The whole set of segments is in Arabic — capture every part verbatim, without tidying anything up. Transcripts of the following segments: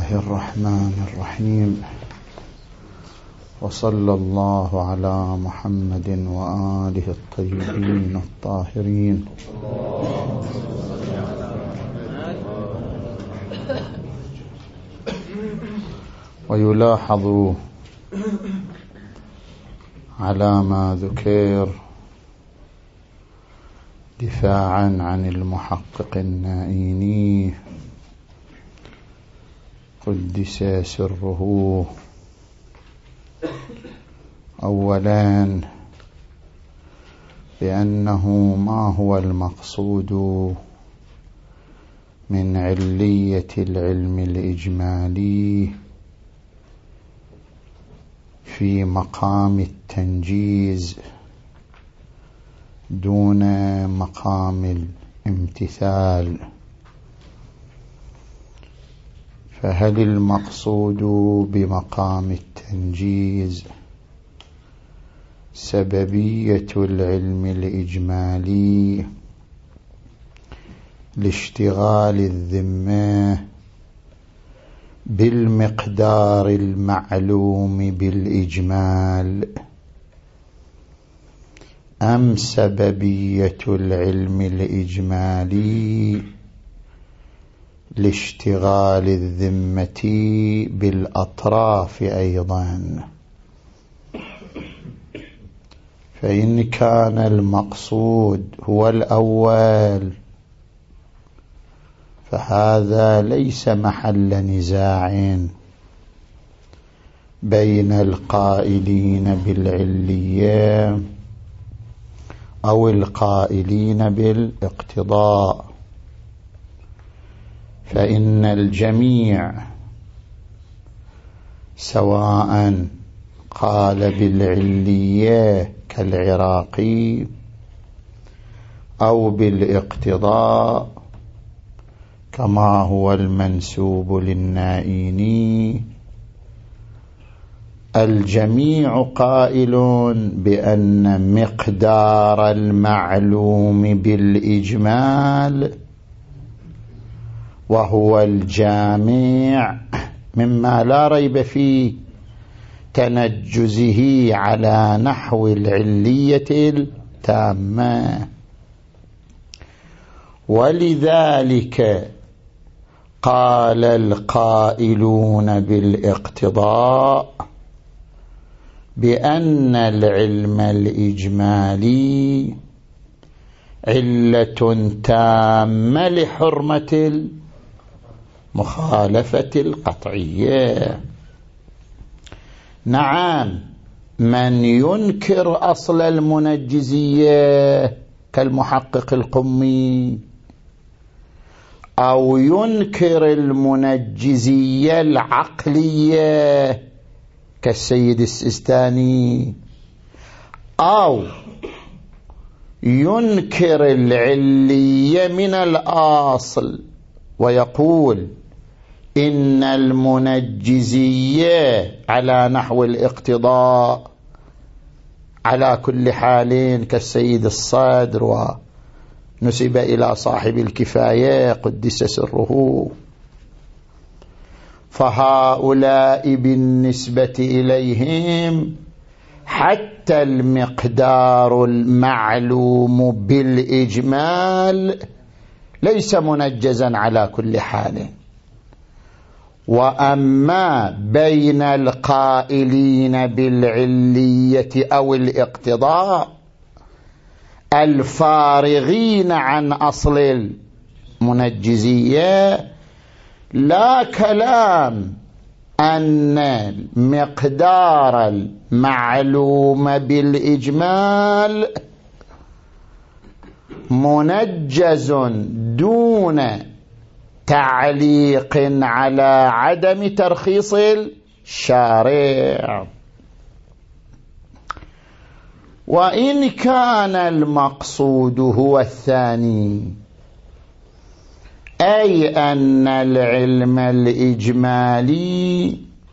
الله الرحمن الرحيم. وصلى الله على محمد وآله الطيبين الطاهرين. ويلاحظ على ما ذكر دفاعا عن المحقق النائيني قدس سره أولا بأنه ما هو المقصود من علية العلم الإجمالي في مقام التنجيز دون مقام الامتثال. فهل المقصود بمقام التنجيز سببية العلم الإجمالي لاشتغال الذمة بالمقدار المعلوم بالإجمال، أم سببية العلم الإجمالي لاشتغال الذمة بالأطراف أيضا؟ فإن كان المقصود هو الأول فهذا ليس محل نزاع بين القائلين بالعلية أو القائلين بالاقتضاء، فإن الجميع سواء قال بالعلية كالعراقي أو بالاقتضاء كما هو المنسوب للنائيني، الجميع قائل بأن مقدار المعلوم بالإجمال وهو الجامع مما لا ريب فيه تنجزه على نحو العلية التامة، ولذلك قال القائلون بالاقتضاء بأن العلم الإجمالي علة تامة لحرمة المخالفة القطعية. نعم، من ينكر أصل المنجزية كالمحقق القمي أو ينكر المنجزية العقلية كالسيد السيستاني أو ينكر العلية من الأصل ويقول إن المنجزية على نحو الاقتضاء على كل حال كالسيد الصدر ونسب إلى صاحب الكفاية قدس سره، فهؤلاء بالنسبة إليهم حتى المقدار المعلوم بالإجمال ليس منجزا على كل حال. وأما بين القائلين بالعلية أو الاقتضاء الفارغين عن أصل المنجزية لا كلام أن المقدار المعلوم بالإجمال منجز دون تعليق على عدم ترخيص الشارع. وإن كان المقصود هو الثاني، أي أن العلم الإجمالي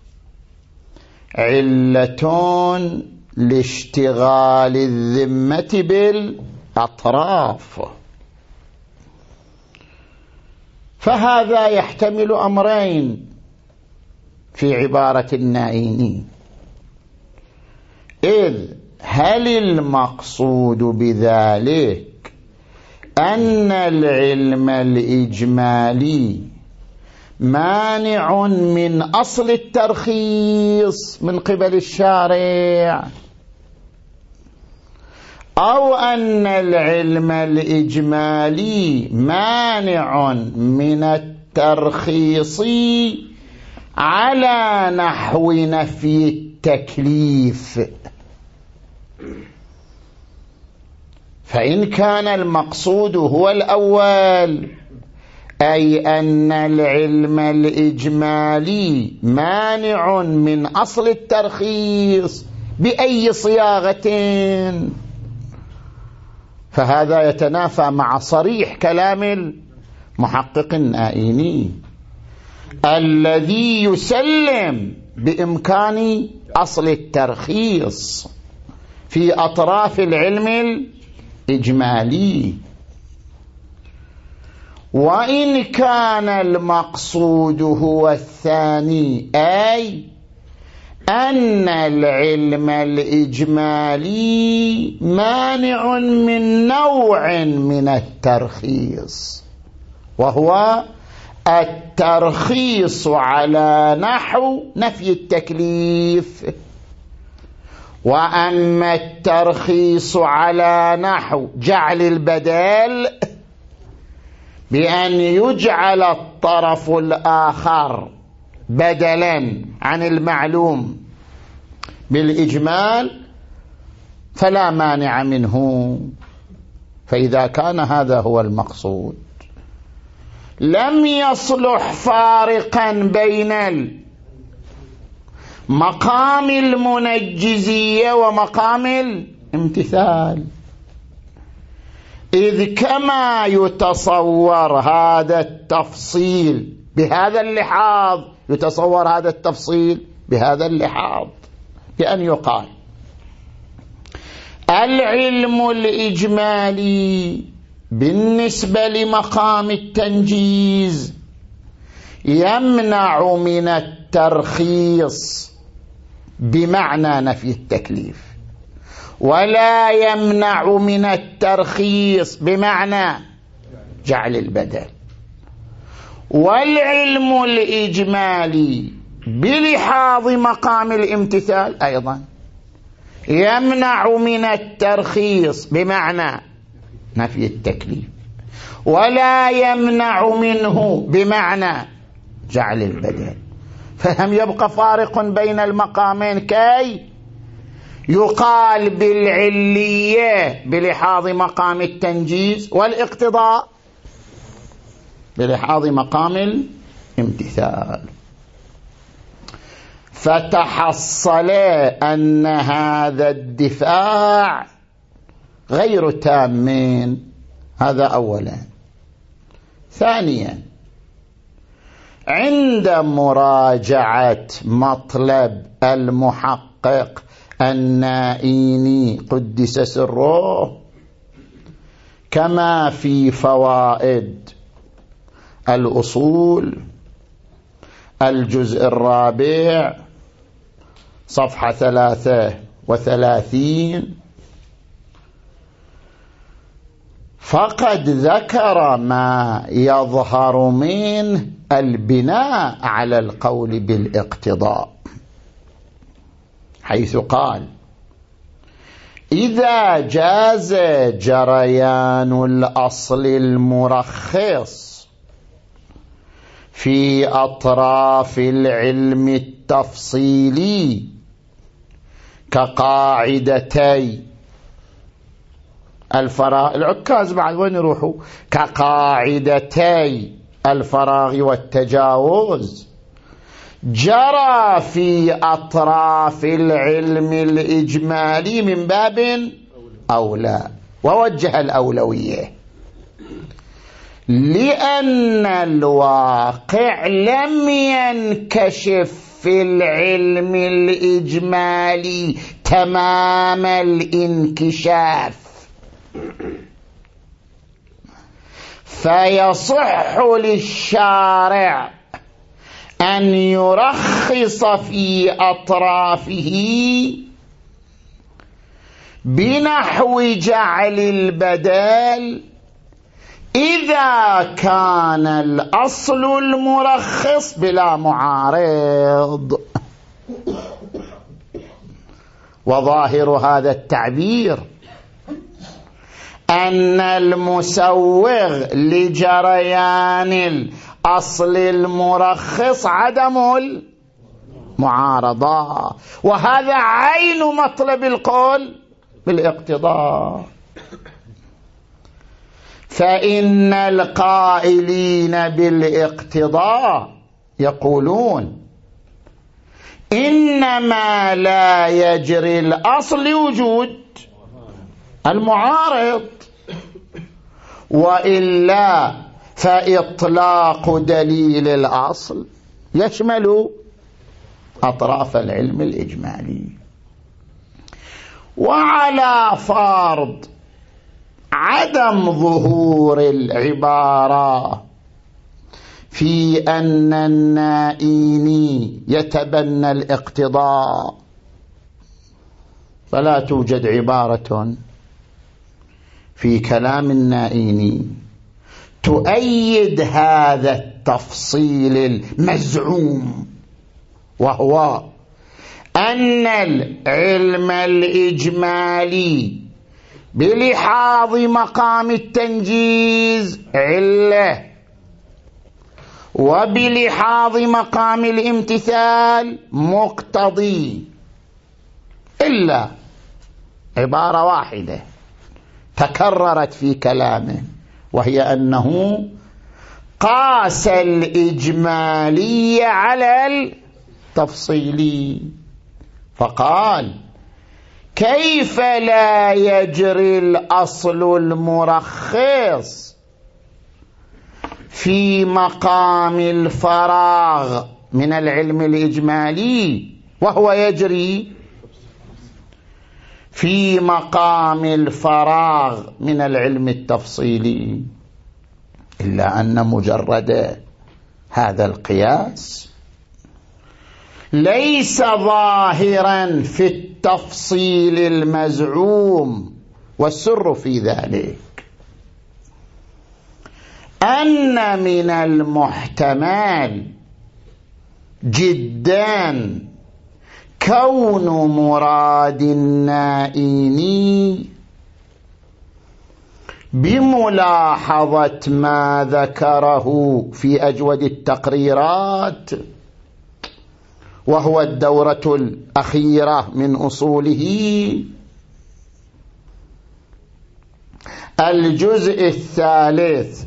علة لاشتغال الذمة بالأطراف، فهذا يحتمل أمرين: في عبارة النائيني، إذ هل المقصود بذلك أن العلم الإجمالي مانع من أصل الترخيص من قبل الشارع، أو أن العلم الإجمالي مانع من الترخيص على نحو نفي التكليف؟ فإن كان المقصود هو الأول، أي أن العلم الإجمالي مانع من أصل الترخيص بأي صياغة، فهذا يتنافى مع صريح كلام المحقق النائيني الذي يسلم بإمكان أصل الترخيص في أطراف العلم الإجمالي. وإن كان المقصود هو الثاني، أي أن العلم الإجمالي مانع من نوع من الترخيص، وهو الترخيص على نحو نفي التكليف. وأما الترخيص على نحو جعل البدل بأن يجعل الطرف الآخر بدلا عن المعلوم بالإجمال فلا مانع منه. فإذا كان هذا هو المقصود لم يصلح فارقا بين مقام المنجزية ومقام الامتثال، إذ كما يتصور هذا التفصيل بهذا اللحاظ يتصور هذا التفصيل بهذا اللحاظ، بأن يقال العلم الإجمالي بالنسبة لمقام التنجيز يمنع من الترخيص بمعنى نفي التكليف، ولا يمنع من الترخيص بمعنى جعل البدل. والعلم الإجمالي بلحاظ مقام الامتثال أيضا يمنع من الترخيص بمعنى نفي التكليف، ولا يمنع منه بمعنى جعل البدل. فلم يبقى فارق بين المقامين كي يقال بالعلية بلحاظ مقام التنجيز، والاقتضاء بلحاظ مقام الامتثال. فتحصل أن هذا الدفاع غير تام، هذا أولا. ثانيا، عند مراجعة مطلب المحقق النائيني قدس سره كما في فوائد الأصول الجزء الرابع صفحة ثلاثة وثلاثين، فقد ذكر ما يظهر منه البناء على القول بالاقتضاء، حيث قال: إذا جاز جريان الأصل المرخص في أطراف العلم التفصيلي كقاعدتي الفراغ، العكاز بعد وين يروحوا؟ كقاعدتي الفراغ والتجاوز، جرى في أطراف العلم الإجمالي من باب أولى، ووجه الأولوية، لأن الواقع لم ينكشف في العلم الإجمالي تمام الانكشاف، فيصح للشارع أن يرخص رخص في أطرافه بنحو جعل البدل إذا كان الأصل المرخص بلا معارض. وظاهر هذا التعبير أن المسوغ لجريان الأصل المرخص عدم المعارضة، وهذا عين مطلب القول بالاقتضاء. فإن القائلين بالاقتضاء يقولون إنما لا يجري الأصل لوجود المعارض، وإلا فإطلاق دليل الأصل يشمل أطراف العلم الإجمالي. وعلى فرض عدم ظهور العبارة في أن النائيني يتبنى الاقتضاء، فلا توجد عبارة في كلام النائيني تؤيد هذا التفصيل المزعوم، وهو أن العلم الإجمالي بلحاظ مقام التنجيز علة، وبلحاظ مقام الامتثال مقتضي، إلا عبارة واحدة تكررت في كلامه، وهي أنه قاس الإجمالي على التفصيلي، فقال كيف لا يجري الأصل المرخص في مقام الفراغ من العلم الإجمالي وهو يجري في مقام الفراغ من العلم التفصيلي، إلا أن مجرد هذا القياس ليس ظاهرا في التفصيل المزعوم. والسر في ذلك أن من المحتمل جدا كون مراد النائيني بملاحظة ما ذكره في أجود التقريرات، وهو الدورة الأخيرة من أصوله، الجزء الثالث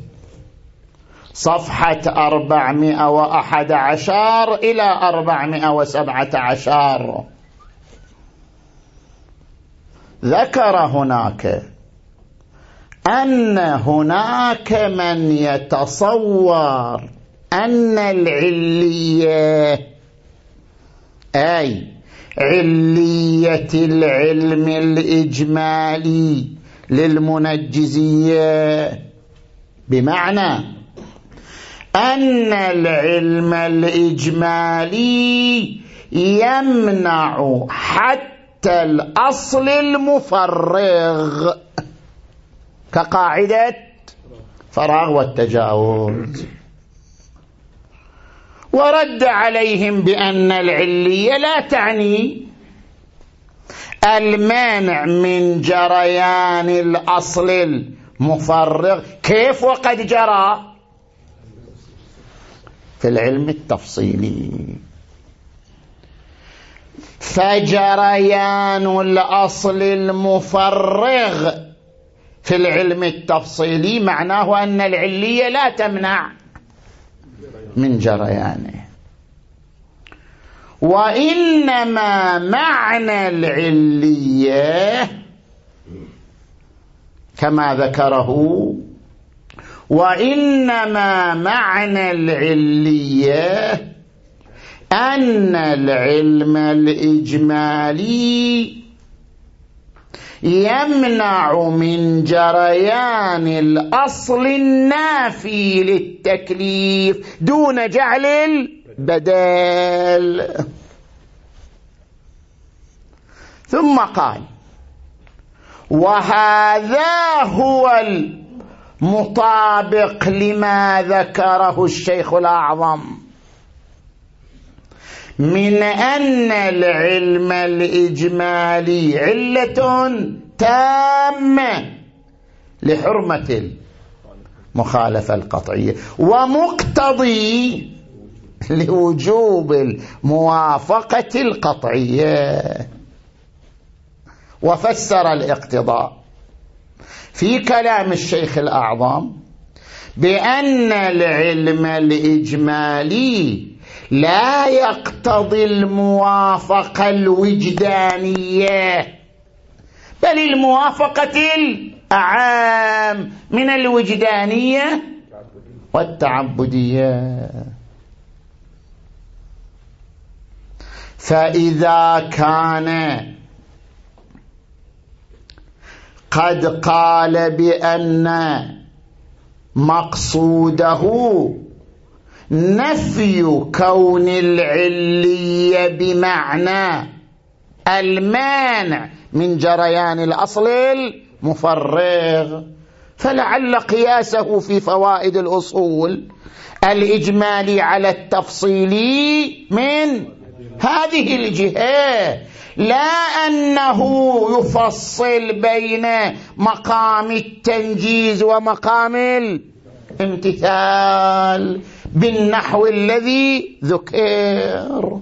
صفحة أربعمائة وأحد عشر إلى أربعمائة وسبعة عشر، ذكر هناك أن هناك من يتصور أن العلية، أي علية العلم الإجمالي للمنجزية، بمعنى أن العلم الإجمالي يمنع حتى الأصل المفرغ كقاعدة فراغ والتجاوز، ورد عليهم بأن العلية لا تعني المانع من جريان الأصل المفرغ، كيف وقد جرى في العلم التفصيلي. فجريان الأصل المفرغ في العلم التفصيلي معناه أن العلية لا تمنع من جريانه، وإنما معنى العلية كما ذكره، وإنما معنى العلية أن العلم الإجمالي يمنع من جريان الأصل النافي للتكليف دون جعل البدل. ثم قال: وهذا هو المطابق لما ذكره الشيخ الأعظم من أن العلم الإجمالي علة تامة لحرمة المخالفة القطعية ومقتضي لوجوب الموافقة القطعية. وفسر الاقتضاء في كلام الشيخ الأعظم بأن العلم الإجمالي لا يقتضي الموافقة الوجدانية، بل الموافقة الأعام من الوجدانية والتعبدية. فإذا كان قد قال بأن مقصوده نفي كون العلية بمعنى المانع من جريان الأصل المفرغ، فلعل قياسه في فوائد الأصول الإجمالي على التفصيلي من هذه الجهة، لا أنه يفصل بين مقام التنجيز ومقام الامتثال بالنحو الذي ذكر.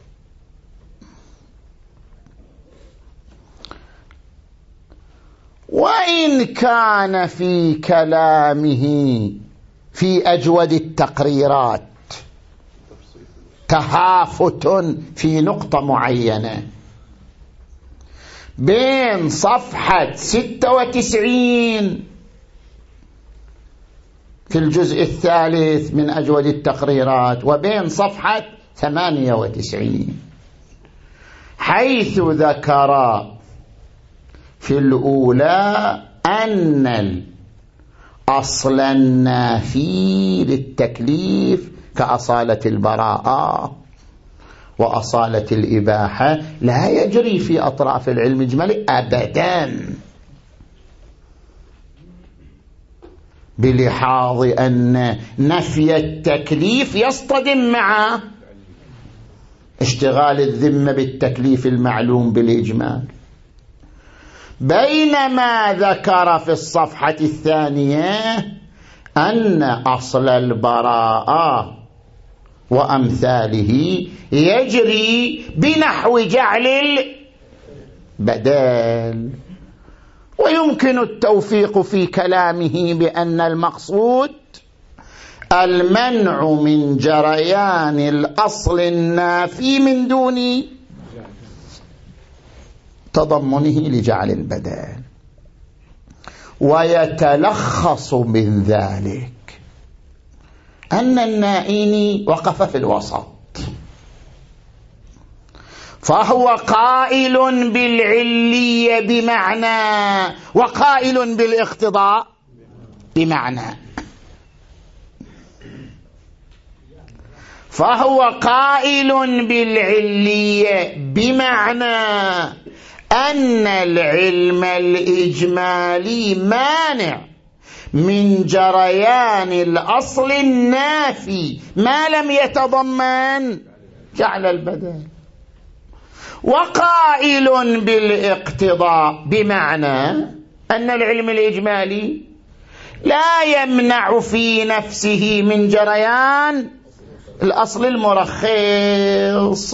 وإن كان في كلامه في أجود التقريرات تهافت في نقطة معينة بين صفحة ستة وتسعين في الجزء الثالث من أجود التقريرات وبين صفحة ثمانية وتسعين، حيث ذكر في الأولى أن الأصل النافي للتكليف كأصالة البراءة وأصالة الإباحة لا يجري في أطراف العلم الإجمالي أبدا، بلحاظ أن نفي التكليف يصطدم مع اشتغال الذمة بالتكليف المعلوم بالإجمال. بينما ذكر في الصفحة الثانية أن أصل البراءة وأمثاله يجري بنحو جعل البدل. ويمكن التوفيق في كلامه بأن المقصود المنع من جريان الأصل النافي من دون تضمنه لجعل البدل. ويتلخص من ذلك أن النائيني وقف في الوسط، فهو قائل بالعلية بمعنى وقائل بالاقتضاء بمعنى. فهو قائل بالعلية بمعنى أن العلم الإجمالي مانع من جريان الأصل النافي ما لم يتضمن جعل البدل، وقائل بالاقتضاء بمعنى أن العلم الإجمالي لا يمنع في نفسه من جريان الأصل المرخص.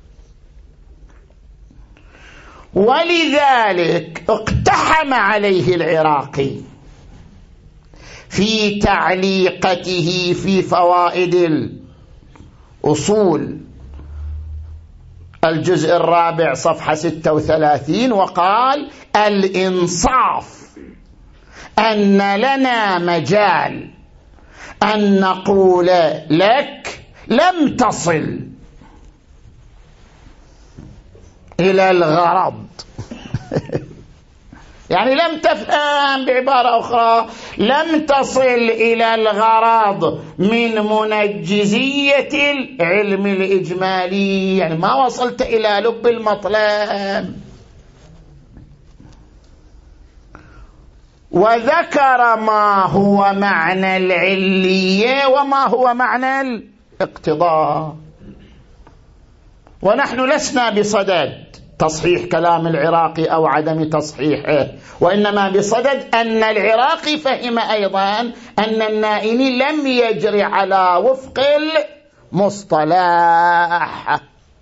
ولذلك اقتحم عليه العراقي في تعليقته في فوائد الأصول الجزء الرابع صفحة ستة وثلاثين، وقال: الإنصاف أن لنا مجال أن نقول لك لم تصل إلى الغرض يعني لم تفهم، بعبارة أخرى لم تصل إلى الغرض من منجزية العلم الإجمالي، يعني ما وصلت إلى لب المطلب. وذكر ما هو معنى العلية وما هو معنى الاقتضاء. ونحن لسنا بصدد تصحيح كلام العراقي أو عدم تصحيحه، وإنما بصدد أن العراقي فهم أيضا أن النائني لم يجري على وفق المصطلح،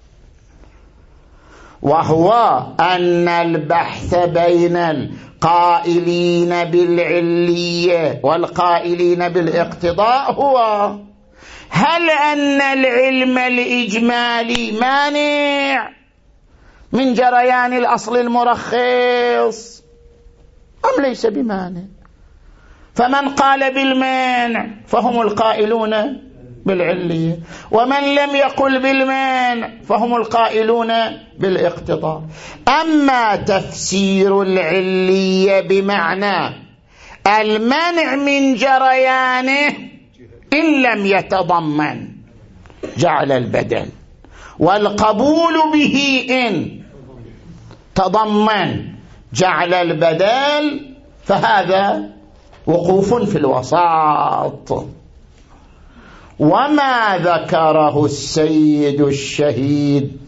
وهو أن البحث بين القائلين بالعلية والقائلين بالاقتضاء هو هل أن العلم الإجمالي مانع من جريان الأصل المرخص أم ليس بمانع. فمن قال بالمانع فهم القائلون بالعلية، ومن لم يقل بالمانع فهم القائلون بالاقتضاء. أما تفسير العلية بمعنى المنع من جريانه إن لم يتضمن جعل البدل، والقبول به إن تضمن جعل البدل، فهذا وقوف في الوسط. وما ذكره السيد الشهيد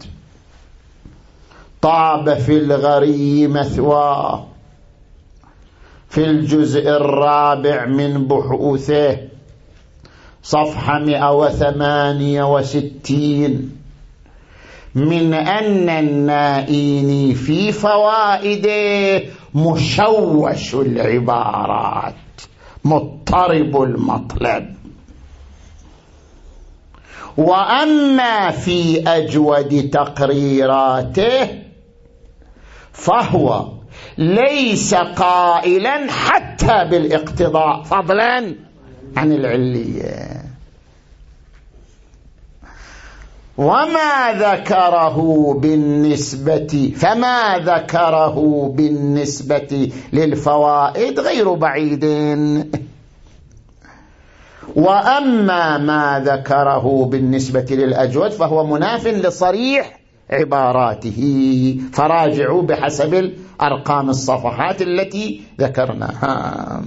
طاب في الغري مثواه في الجزء الرابع من بحوثه صفحة مئة وثمانية وستين من أن النائيني في فوائده مشوش العبارات مضطرب المطلب، وأما في أجود تقريراته فهو ليس قائلا حتى بالاقتضاء فضلا عن العلية. وما ذكره بالنسبة فما ذكره بالنسبة للفوائد غير بعيد، وأما ما ذكره بالنسبة للأجود فهو مناف لصريح عباراته، فراجعوا بحسب الأرقام الصفحات التي ذكرناها.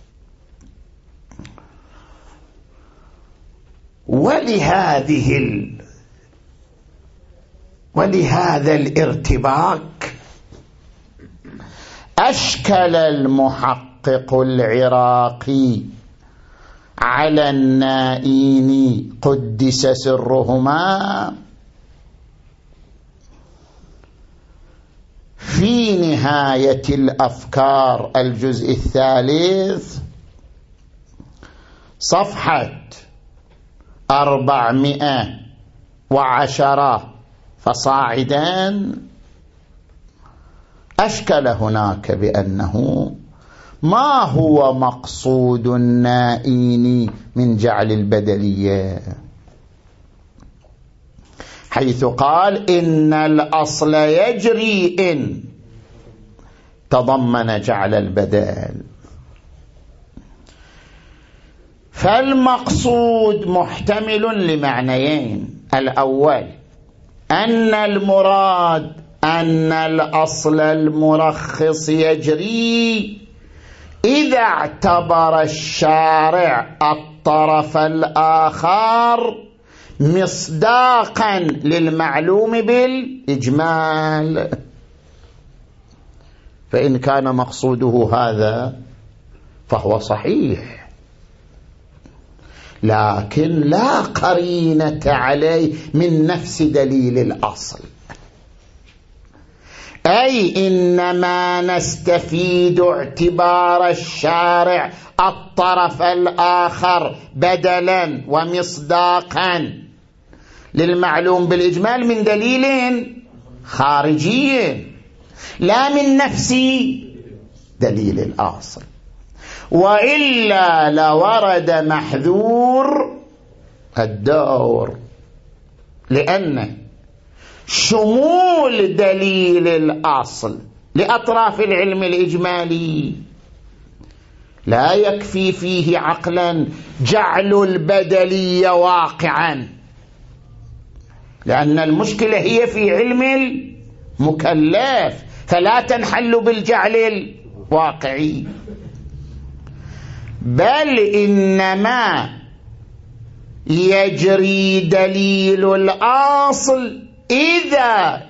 ولهذه ال... ولهذا الارتباك أشكل المحقق العراقي على النائيني قدس سرهما في نهاية الأفكار الجزء الثالث صفحة أربعمائة وعشرة فصاعدا، أشكل هناك بأنه ما هو مقصود النائيني من جعل البدلية، حيث قال إن الأصل يجري إن تضمن جعل البدل. فالمقصود محتمل لمعنيين: الأول أن المراد أن الأصل المرخص يجري إذا اعتبر الشارع الطرف الآخر مصداقا للمعلوم بالإجمال. فإن كان مقصوده هذا فهو صحيح، لكن لا قرينة عليه من نفس دليل الأصل، أي إنما نستفيد اعتبار الشارع الطرف الآخر بدلا ومصداقا للمعلوم بالإجمال من دليل خارجي لا من نفس دليل الأصل، وإلا لورد محذور الدور، لأن شمول دليل الأصل لأطراف العلم الإجمالي، لا يكفي فيه عقلا جعل البدلية واقعا، لأن المشكلة هي في علم المكلف، فلا تنحل بالجعل الواقعي، بل إنما يجري دليل الأصل إذا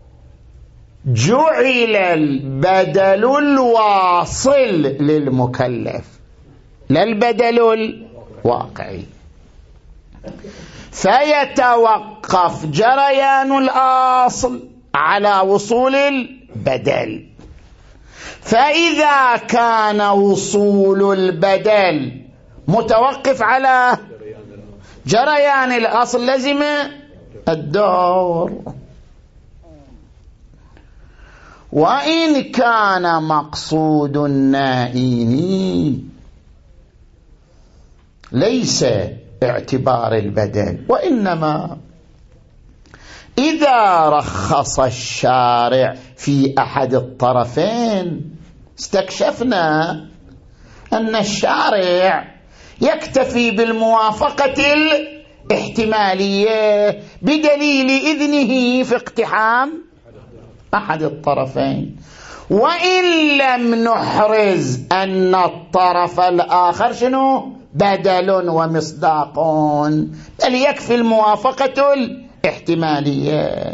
جعل البدل الواصل للمكلف لا البدل الواقعي، فيتوقف جريان الأصل على وصول البدل. فإذا كان وصول البدل متوقف على جريان الأصل لزم الدور. وإن كان مقصود النائين ليس اعتبار البدل، وإنما إذا رخص الشارع في أحد الطرفين استكشفنا أن الشارع يكتفي بالموافقة الاحتمالية بدليل إذنه في اقتحام أحد الطرفين، وإن لم نحرز أن الطرف الآخر شنو بدل ومصداق، بل يكفي الموافقة الاحتمالية.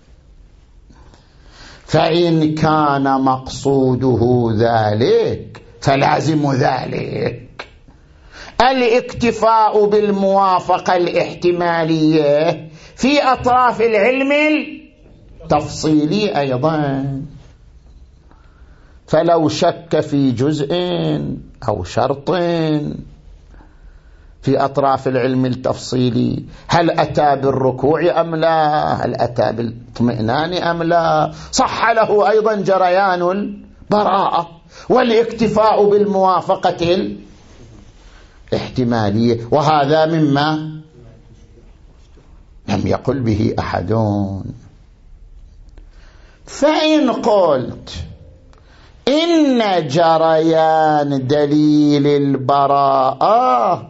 فإن كان مقصوده ذلك فلازم ذلك الاكتفاء بالموافقة الاحتمالية في أطراف العلم التفصيلي أيضا. فلو شك في جزء أو شرط في أطراف العلم التفصيلي، هل أتى بالركوع أم لا، هل أتى بالاطمئنان أم لا، صح له أيضا جريان البراءة والاكتفاء بالموافقة الاحتمالية، وهذا مما لم يقل به أحدون. فإن قلت إن جريان دليل البراءة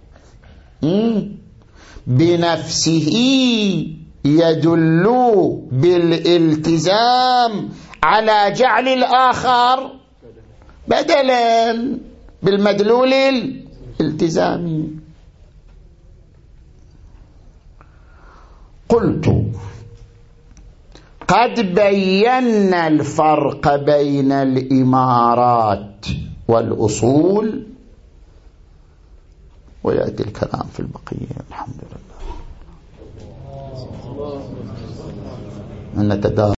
بنفسه يدل بالالتزام على جعل الآخر بدلا بالمدلول الالتزامي، قلت قد بينا الفرق بين الإمارات والأصول، ويأتي الكلام في البقية. الحمد لله.